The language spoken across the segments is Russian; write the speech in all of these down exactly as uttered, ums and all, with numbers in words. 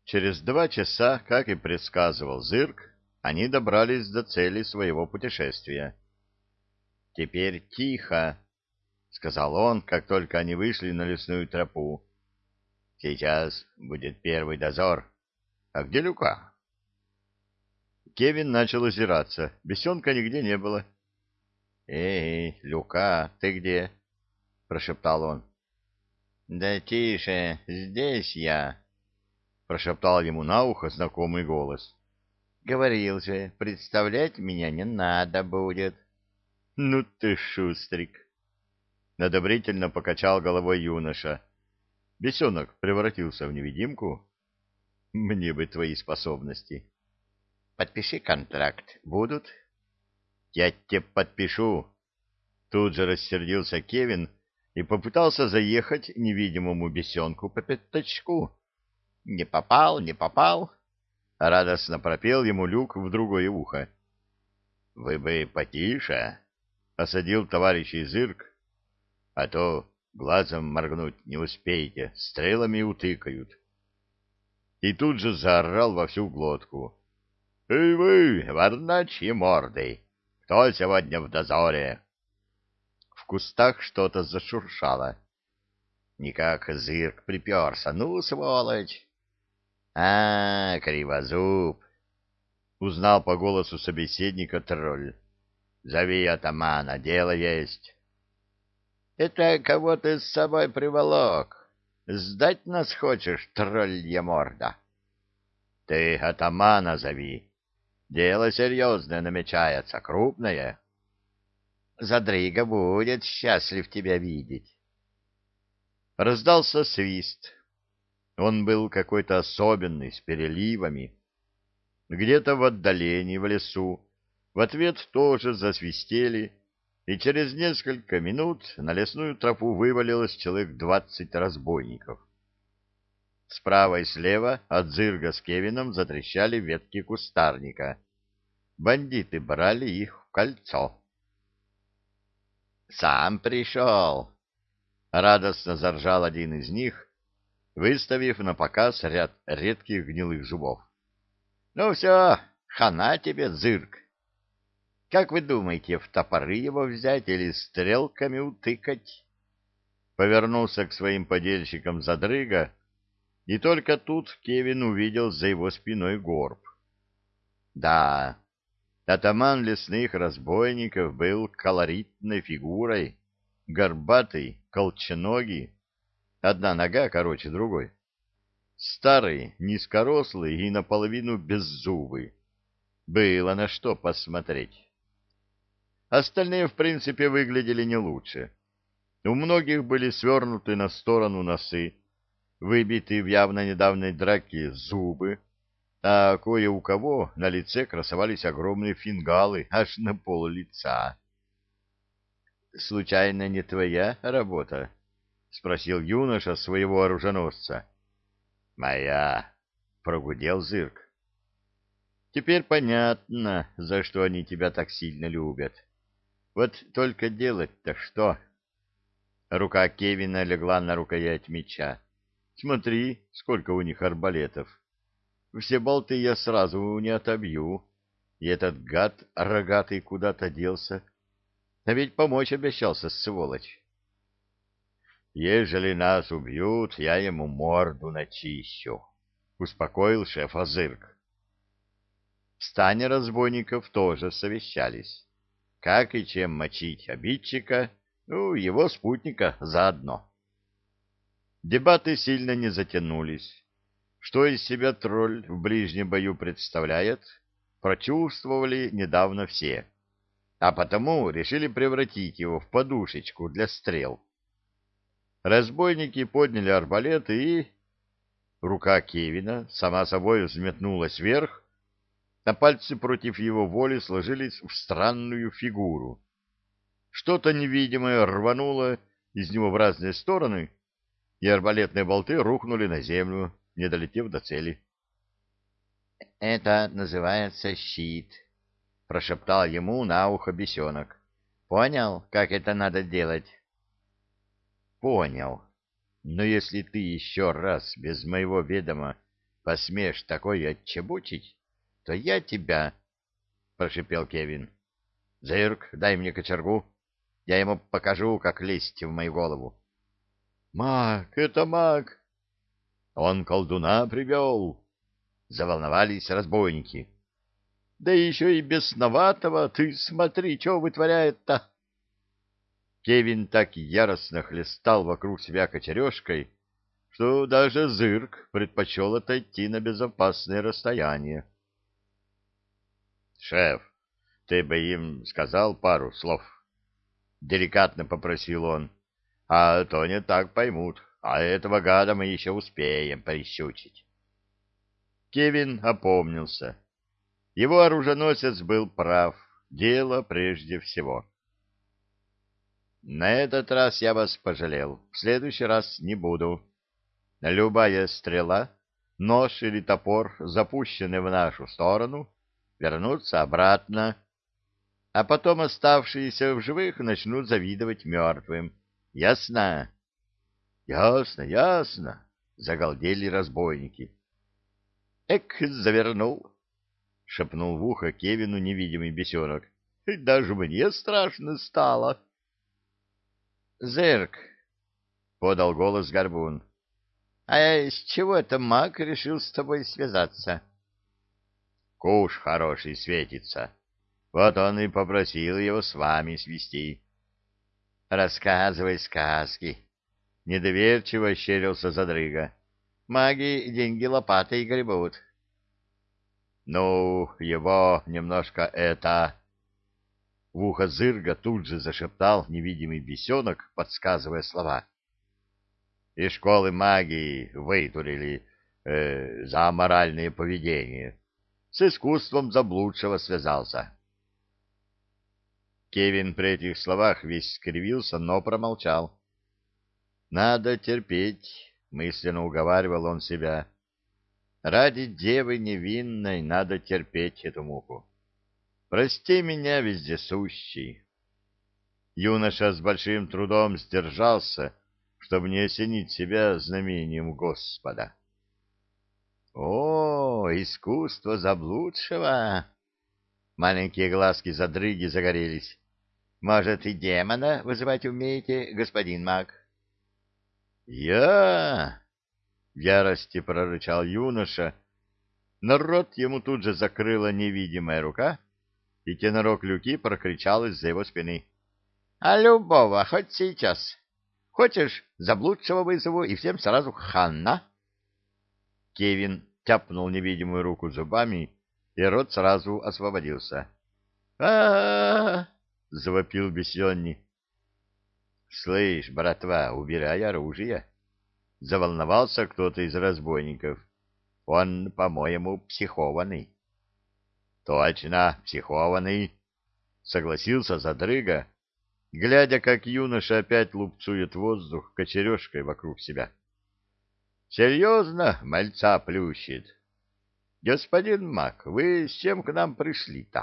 Через два часа, как и предсказывал Зырк, они добрались до цели своего путешествия. «Теперь тихо», — сказал он, как только они вышли на лесную тропу. «Сейчас будет первый дозор. А где Люка?» Кевин начал озираться. Бесенка нигде не было. «Эй, Люка, ты где?» — прошептал он. «Да тише, здесь я», — прошептал ему на ухо знакомый голос. «Говорил же, представлять меня не надо будет». «Ну ты шустрик!» — одобрительно покачал головой юноша. «Бесенок превратился в невидимку? Мне бы твои способности». «Подпиши контракт. Будут?» «Я тебе подпишу». Тут же рассердился Кевин и попытался заехать невидимому бесенку по пятачку. «Не попал, не попал!» — радостно пропел ему Люк в другое ухо. «Вы бы потише!» — осадил товарищей Зырк. «А то глазом моргнуть не успеете, стрелами утыкают». И тут же заорал во всю глотку. «Эй вы, варначьи морды! Кто сегодня в дозоре?» В кустах что-то зашуршало. Никак Зырк приперся. «Ну, сволочь!» «А, кривозуб!» — узнал по голосу собеседника тролль. «Зови атамана, дело есть». «Это кого ты с собой приволок? Сдать нас хочешь, троллья морда?» «Ты атамана зови. Дело серьезное намечается, крупное». «Задрыга будет счастлив тебя видеть». Раздался свист. Он был какой-то особенный, с переливами. Где-то в отдалении, в лесу, в ответ тоже засвистели, и через несколько минут на лесную тропу вывалилось человек двадцать разбойников. Справа и слева от Зырга с Кевином затрещали ветки кустарника. Бандиты брали их в кольцо. «Сам пришел!» — радостно заржал один из них, выставив на показ ряд редких гнилых зубов. «Ну все, хана тебе, Зырк! Как вы думаете, в топоры его взять или стрелками утыкать?» Повернулся к своим подельщикам Задрыга, и только тут Кевин увидел за его спиной горб. Да, атаман лесных разбойников был колоритной фигурой, горбатый, колченогий, одна нога короче другой. Старый, низкорослый и наполовину беззубый. Было на что посмотреть. Остальные, в принципе, выглядели не лучше. У многих были свернуты на сторону носы, выбиты в явно недавней драке зубы, а кое у кого на лице красовались огромные фингалы аж на пол лица. «Случайно не твоя работа?» — спросил юноша своего оруженосца. «Моя», — прогудел Зырк. «Теперь понятно, за что они тебя так сильно любят. Вот только делать-то что?» Рука Кевина легла на рукоять меча. «Смотри, сколько у них арбалетов. Все болты я сразу не отобью, и этот гад рогатый куда-то делся. А ведь помочь обещался, сволочь». «Ежели нас убьют, я ему морду начищу», — успокоил шефа Зырк. В стане разбойников тоже совещались. Как и чем мочить обидчика, ну, его спутника заодно. Дебаты сильно не затянулись. Что из себя тролль в ближнем бою представляет, прочувствовали недавно все, а потому решили превратить его в подушечку для стрел. Разбойники подняли арбалеты, и... Рука Кевина сама собой взметнулась вверх, а пальцы против его воли сложились в странную фигуру. Что-то невидимое рвануло из него в разные стороны, и арбалетные болты рухнули на землю, не долетев до цели. — Это называется щит, — прошептал ему на ухо бесенок. — Понял, как это надо делать? — Понял. Но если ты еще раз без моего ведома посмеешь такое отчебучить, то я тебя... — прошипел Кевин. — Зырк, дай мне кочергу. Я ему покажу, как лезть в мою голову. — Маг, это маг! — Он колдуна привел! — заволновались разбойники. — Да еще и бесноватого! Ты смотри, что вытворяет-то! Кевин так яростно хлестал вокруг себя кочережкой, что даже Зырк предпочел отойти на безопасное расстояние. — Шеф, ты бы им сказал пару слов, — деликатно попросил он, — а то не так поймут, а этого гада мы еще успеем прищучить. Кевин опомнился. Его оруженосец был прав, дело прежде всего. — На этот раз я вас пожалел, в следующий раз не буду. Любая стрела, нож или топор, запущенные в нашу сторону, вернутся обратно, а потом оставшиеся в живых начнут завидовать мертвым. Ясно? — Ясно, ясно, — загалдели разбойники. — Эк, завернул, — шепнул в ухо Кевину невидимый бесенок. — Даже мне страшно стало. — Зырк, — подал голос Горбун, — а с чего это маг решил с тобой связаться? — Куш хороший светится. Вот он и попросил его с вами свести. — Рассказывай сказки. Недоверчиво щерился Задрыга. Маги деньги лопатой гребут. — Ну, его немножко это... В ухо Зырга тут же зашептал невидимый бесенок, подсказывая слова. И школы магии вытурили э, за аморальное поведение. С искусством заблудшего связался. Кевин при этих словах весь скривился, но промолчал. «Надо терпеть», — мысленно уговаривал он себя. «Ради девы невинной надо терпеть эту муку. Прости меня, вездесущий». Юноша с большим трудом сдержался, чтобы не осенить себя знамением Господа. «О, искусство заблудшего!» Маленькие глазки Задрыги загорелись. «Может, и демона вызывать умеете, господин маг?» «Я!» — в ярости прорычал юноша, но рот ему тут же закрыла невидимая рука, и тенорок Люки прокричал из-за его спины. «А любого, хоть сейчас. Хочешь, заблудшего вызову и всем сразу хана?» Кевин тяпнул невидимую руку зубами, и рот сразу освободился. а — завопил Бесенни. — Слышь, братва, убирай оружие! — заволновался кто-то из разбойников. — Он, по-моему, психованный. — Точно, психованный! — согласился Задрыга, глядя, как юноша опять лупцует воздух кочережкой вокруг себя. — Серьезно мальца плющит? — Господин маг, вы с чем к нам пришли-то?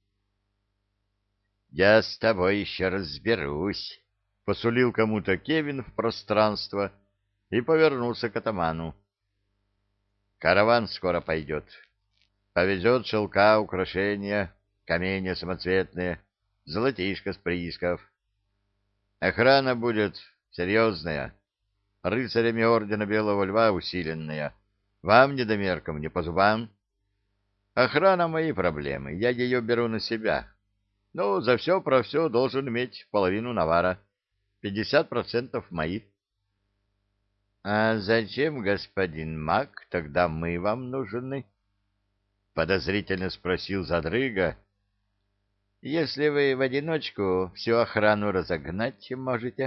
— Я с тобой еще разберусь, — посулил кому-то Кевин в пространство и повернулся к атаману. — Караван скоро пойдет. Повезет шелка, украшения, камни самоцветные, золотишко с приисков. Охрана будет серьезная, рыцарями ордена Белого Льва усиленная. Вам, недомеркам, не по зубам. Охрана — мои проблемы, я ее беру на себя. Ну, за все про все должен иметь половину навара. Пятьдесят процентов мои. — А зачем, господин маг, тогда мы вам нужны? — подозрительно спросил Задрыга. — Если вы в одиночку всю охрану разогнать можете.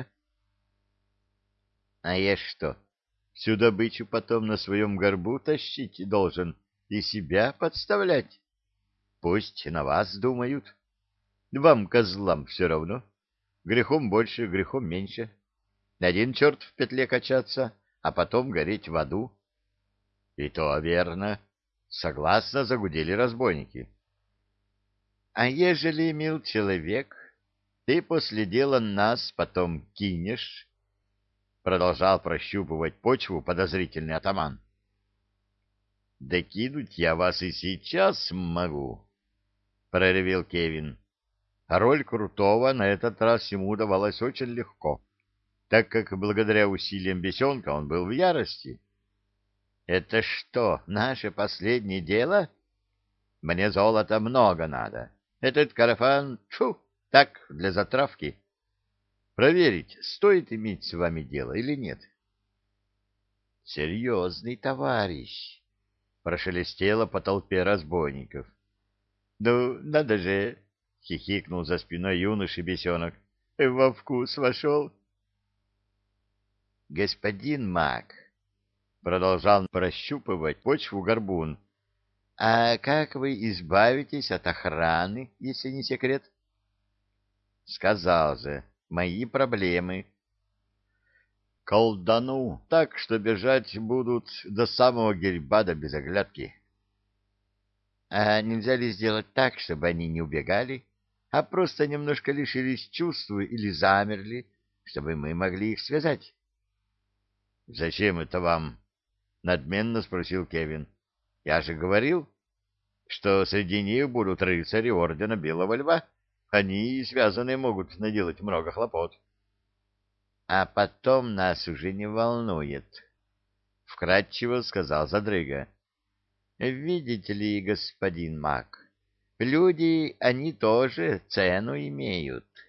— А я что, всю добычу потом на своем горбу тащить должен и себя подставлять? Пусть на вас думают. Вам, козлам, все равно. Грехом больше, грехом меньше. Один черт в петле качаться, а потом гореть в аду. И то верно. Согласно загудели разбойники. А ежели, мил человек, ты после дела нас потом кинешь, продолжал прощупывать почву подозрительный атаман. докинуть я вас и сейчас могу, — проревел Кевин. А роль Крутого на этот раз ему удавалась очень легко, так как благодаря усилиям бесенка он был в ярости. — Это что, наше последнее дело? Мне золота много надо. Этот карафан, тьфу, так, для затравки. Проверить, стоит иметь с вами дело или нет. — Серьезный товарищ, — прошелестело по толпе разбойников. — Ну, надо же, — хихикнул за спиной юноши бесенок, — во вкус вошел. — Господин маг, — продолжал прощупывать почву горбун, — а как вы избавитесь от охраны, если не секрет? — Сказал же, мои проблемы. Колдану так, что бежать будут до самого Гельбада без оглядки. — А нельзя ли сделать так, чтобы они не убегали, а просто немножко лишились чувств или замерли, чтобы мы могли их связать? — Зачем это вам? — надменно спросил Кевин. — Я же говорил, что среди них будут рыцари ордена Белого Льва. Они, связанные, могут наделать много хлопот. — А потом нас уже не волнует, — вкратчиво сказал Задрыга. — Видите ли, господин маг, люди, они тоже цену имеют.